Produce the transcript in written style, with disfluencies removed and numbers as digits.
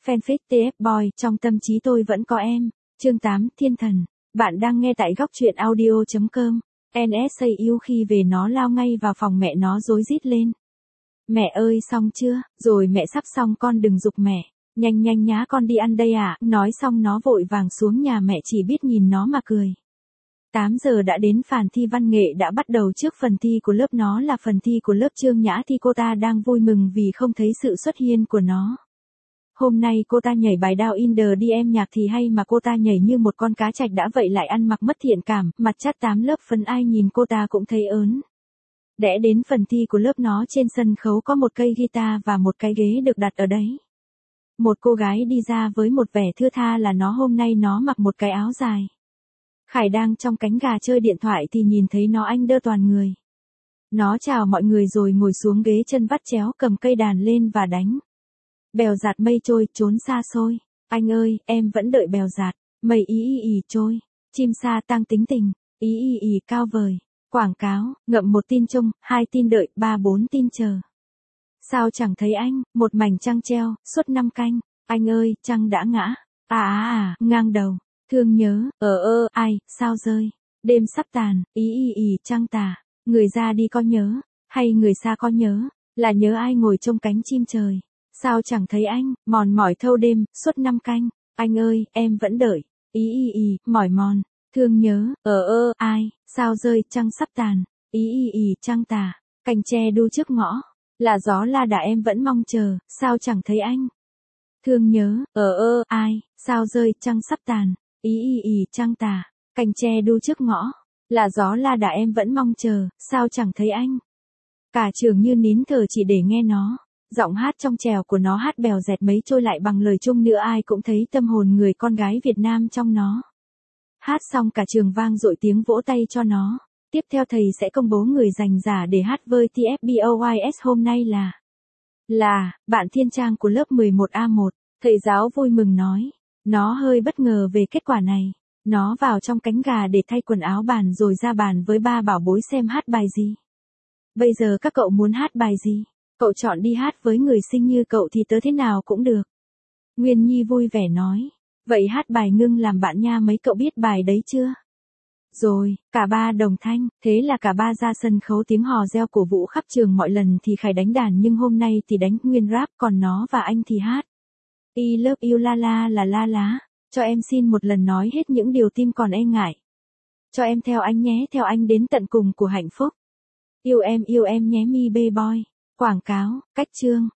Fanpage TF Boy, trong tâm trí tôi vẫn có em. Chương 8, Thiên Thần. Bạn đang nghe tại góc truyện audio.com. NSAU khi về nó lao ngay vào phòng mẹ nó rối rít lên. Mẹ ơi xong chưa, rồi mẹ sắp xong con đừng giục mẹ. Nhanh nhanh nhá con đi ăn đây à, nói xong nó vội vàng xuống nhà mẹ chỉ biết nhìn nó mà cười. 8 giờ đã đến, phản thi văn nghệ đã bắt đầu. Trước phần thi của lớp nó là phần thi của lớp Trương Nhã thì cô ta đang vui mừng vì không thấy sự xuất hiện của nó. Hôm nay cô ta nhảy bài Down in the DM nhạc thì hay mà cô ta nhảy như một con cá trạch đã vậy lại ăn mặc mất thiện cảm, mặt chát 8 lớp phấn ai nhìn cô ta cũng thấy ớn. Đẽ đến phần thi của lớp nó, trên sân khấu có một cây guitar và một cái ghế được đặt ở đấy. Một cô gái đi ra với một vẻ thưa tha là nó hôm nay nó mặc một cái áo dài. Khải đang trong cánh gà chơi điện thoại thì nhìn thấy nó anh đơ toàn người. Nó chào mọi người rồi ngồi xuống ghế chân vắt chéo cầm cây đàn lên và đánh. Bèo dạt mây trôi, trốn xa xôi. Anh ơi, em vẫn đợi bèo dạt, mây ý ý ý trôi. Chim sa tăng tính tình, ý ý ý cao vời. Quảng cáo, ngậm 1 tin trông, 2 tin đợi, 3 4 tin chờ. Sao chẳng thấy anh, một mảnh trăng treo, suốt 5 canh. Anh ơi, trăng đã ngã. Ngang đầu. Thương nhớ, ai, sao rơi. Đêm sắp tàn, ý ý ý trăng tà. Người ra đi có nhớ, hay người xa có nhớ, là nhớ ai ngồi trong cánh chim trời. Sao chẳng thấy anh, mòn mỏi thâu đêm, suốt 5 canh. Anh ơi, em vẫn đợi. Ý ý ý, mỏi mòn. Thương nhớ, ai, sao rơi, trăng sắp tàn. Ý ý ý, trăng tà. Cành tre đu trước ngõ. Là gió la đà em vẫn mong chờ, sao chẳng thấy anh. Thương nhớ, ai, sao rơi, trăng sắp tàn. Ý ý ý, trăng tà. Cành tre đu trước ngõ. Là gió la đà em vẫn mong chờ, sao chẳng thấy anh. Cả trường như nín thở chỉ để nghe nó. Giọng hát trong trèo của nó hát bèo dẹt mấy trôi lại bằng lời chung nữa, ai cũng thấy tâm hồn người con gái Việt Nam trong nó. Hát xong cả trường vang dội tiếng vỗ tay cho nó. Tiếp theo thầy sẽ công bố người giành giải để hát với TFBOYS hôm nay là bạn Thiên Trang của lớp 11A1. Thầy giáo vui mừng nói. Nó hơi bất ngờ về kết quả này. Nó vào trong cánh gà để thay quần áo bàn rồi ra bàn với ba bảo bối xem hát bài gì. Bây giờ các cậu muốn hát bài gì? Cậu chọn đi hát với người xinh như cậu thì tớ thế nào cũng được. Nguyên Nhi vui vẻ nói. Vậy hát bài Ngưng làm bạn nha, mấy cậu biết bài đấy chưa? Rồi, cả ba đồng thanh, thế là cả ba ra sân khấu, tiếng hò reo cổ vũ khắp trường. Mọi lần thì Khải đánh đàn nhưng hôm nay thì đánh nguyên rap, còn nó và anh thì hát. I love you la la là la lá. Cho em xin một lần nói hết những điều tim còn e ngại. Cho em theo anh nhé, theo anh đến tận cùng của hạnh phúc. Yêu em nhé mi bê boy. Quảng cáo, cách chương.